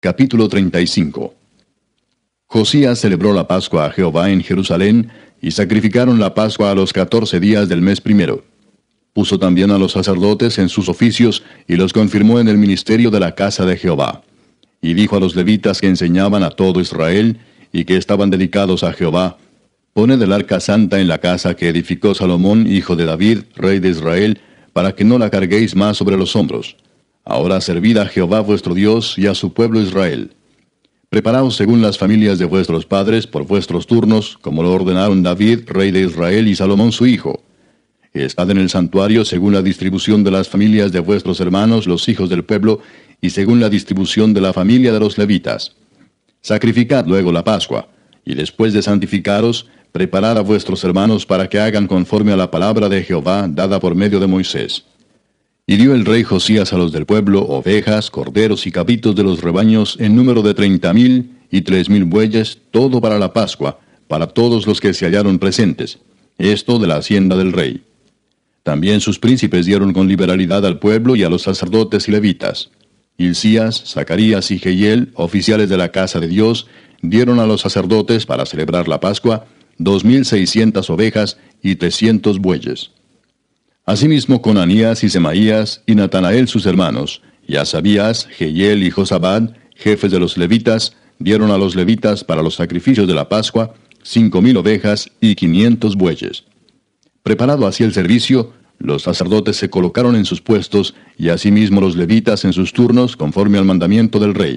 Capítulo 35. Josías celebró la Pascua a Jehová en Jerusalén, y sacrificaron la Pascua a los 14 días del mes primero. Puso también a los sacerdotes en sus oficios, y los confirmó en el ministerio de la casa de Jehová. Y dijo a los levitas que enseñaban a todo Israel, y que estaban dedicados a Jehová: Poned el arca santa en la casa que edificó Salomón, hijo de David, rey de Israel, para que no la carguéis más sobre los hombros. Ahora servid a Jehová vuestro Dios y a su pueblo Israel. Preparaos según las familias de vuestros padres por vuestros turnos, como lo ordenaron David, rey de Israel, y Salomón su hijo. Estad en el santuario según la distribución de las familias de vuestros hermanos, los hijos del pueblo, y según la distribución de la familia de los levitas. Sacrificad luego la Pascua, y después de santificaros, preparad a vuestros hermanos para que hagan conforme a la palabra de Jehová dada por medio de Moisés. Y dio el rey Josías a los del pueblo ovejas, corderos y cabritos de los rebaños en número de 30,000 y 3,000 bueyes, todo para la Pascua, para todos los que se hallaron presentes, esto de la hacienda del rey. También sus príncipes dieron con liberalidad al pueblo y a los sacerdotes y levitas. Hilcías, Zacarías y Jehiel, oficiales de la casa de Dios, dieron a los sacerdotes para celebrar la Pascua 2,600 ovejas y 300 bueyes. Asimismo Conanías y Semaías y Natanael sus hermanos, y Asabías, Jehiel y Josabad, jefes de los levitas, dieron a los levitas para los sacrificios de la Pascua 5,000 ovejas y 500 bueyes. Preparado así el servicio, los sacerdotes se colocaron en sus puestos, y asimismo los levitas en sus turnos, conforme al mandamiento del rey.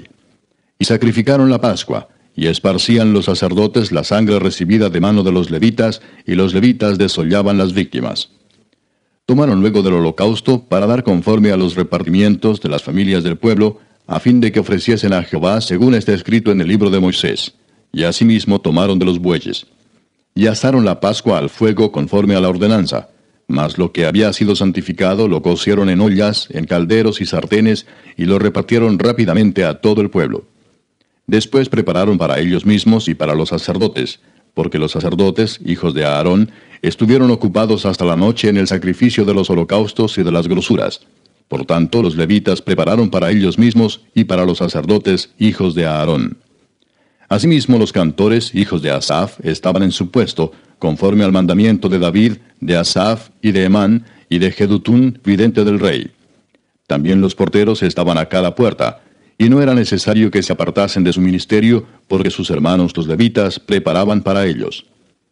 Y sacrificaron la Pascua, y esparcían los sacerdotes la sangre recibida de mano de los levitas, y los levitas desollaban las víctimas. Tomaron luego del holocausto para dar conforme a los repartimientos de las familias del pueblo, a fin de que ofreciesen a Jehová según está escrito en el libro de Moisés. Y asimismo tomaron de los bueyes. Y asaron la Pascua al fuego conforme a la ordenanza. Mas lo que había sido santificado lo cocieron en ollas, en calderos y sartenes, y lo repartieron rápidamente a todo el pueblo. Después prepararon para ellos mismos y para los sacerdotes, porque los sacerdotes, hijos de Aarón, estuvieron ocupados hasta la noche en el sacrificio de los holocaustos y de las grosuras. Por tanto, los levitas prepararon para ellos mismos y para los sacerdotes, hijos de Aarón. Asimismo, los cantores, hijos de Asaf, estaban en su puesto, conforme al mandamiento de David, de Asaf y de Emán, y de Jedutún, vidente del rey. También los porteros estaban a cada puerta, y no era necesario que se apartasen de su ministerio, porque sus hermanos los levitas preparaban para ellos.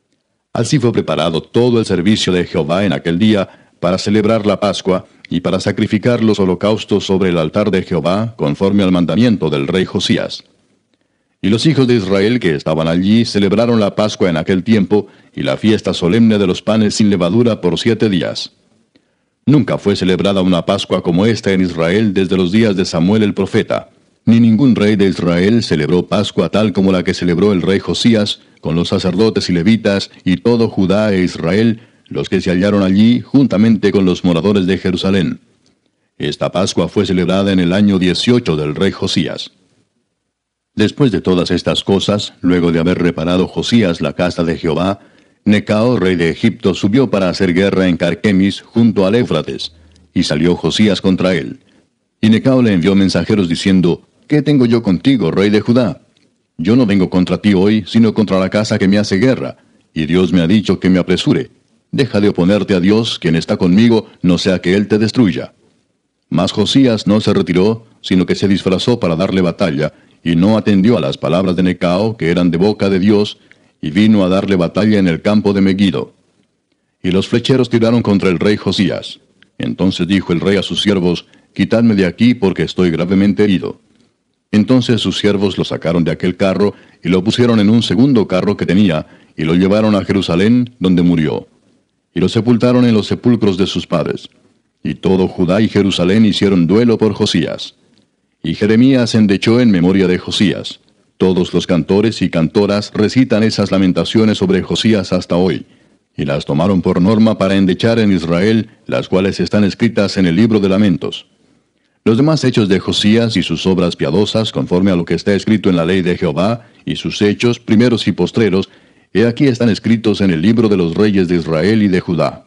Así fue preparado todo el servicio de Jehová en aquel día, para celebrar la Pascua, y para sacrificar los holocaustos sobre el altar de Jehová, conforme al mandamiento del rey Josías. Y los hijos de Israel que estaban allí celebraron la Pascua en aquel tiempo, y la fiesta solemne de los panes sin levadura por 7 días. Nunca fue celebrada una Pascua como esta en Israel desde los días de Samuel el profeta. Ni ningún rey de Israel celebró Pascua tal como la que celebró el rey Josías, con los sacerdotes y levitas, y todo Judá e Israel, los que se hallaron allí, juntamente con los moradores de Jerusalén. Esta Pascua fue celebrada en el año 18 del rey Josías. Después de todas estas cosas, luego de haber reparado Josías la casa de Jehová, Necao, rey de Egipto, subió para hacer guerra en Carquemis, junto al Éufrates, y salió Josías contra él. Y Necao le envió mensajeros diciendo: ¿Qué tengo yo contigo, rey de Judá? Yo no vengo contra ti hoy, sino contra la casa que me hace guerra, y Dios me ha dicho que me apresure. Deja de oponerte a Dios, quien está conmigo, no sea que él te destruya. Mas Josías no se retiró, sino que se disfrazó para darle batalla, y no atendió a las palabras de Necao, que eran de boca de Dios, y vino a darle batalla en el campo de Megiddo. Y los flecheros tiraron contra el rey Josías. Entonces dijo el rey a sus siervos: Quitadme de aquí, porque estoy gravemente herido. Entonces sus siervos lo sacaron de aquel carro, y lo pusieron en un segundo carro que tenía, y lo llevaron a Jerusalén, donde murió. Y lo sepultaron en los sepulcros de sus padres. Y todo Judá y Jerusalén hicieron duelo por Josías. Y Jeremías endechó en memoria de Josías. Todos los cantores y cantoras recitan esas lamentaciones sobre Josías hasta hoy, y las tomaron por norma para endechar en Israel, las cuales están escritas en el libro de lamentos. Los demás hechos de Josías y sus obras piadosas, conforme a lo que está escrito en la ley de Jehová, y sus hechos, primeros y postreros, he aquí están escritos en el libro de los reyes de Israel y de Judá.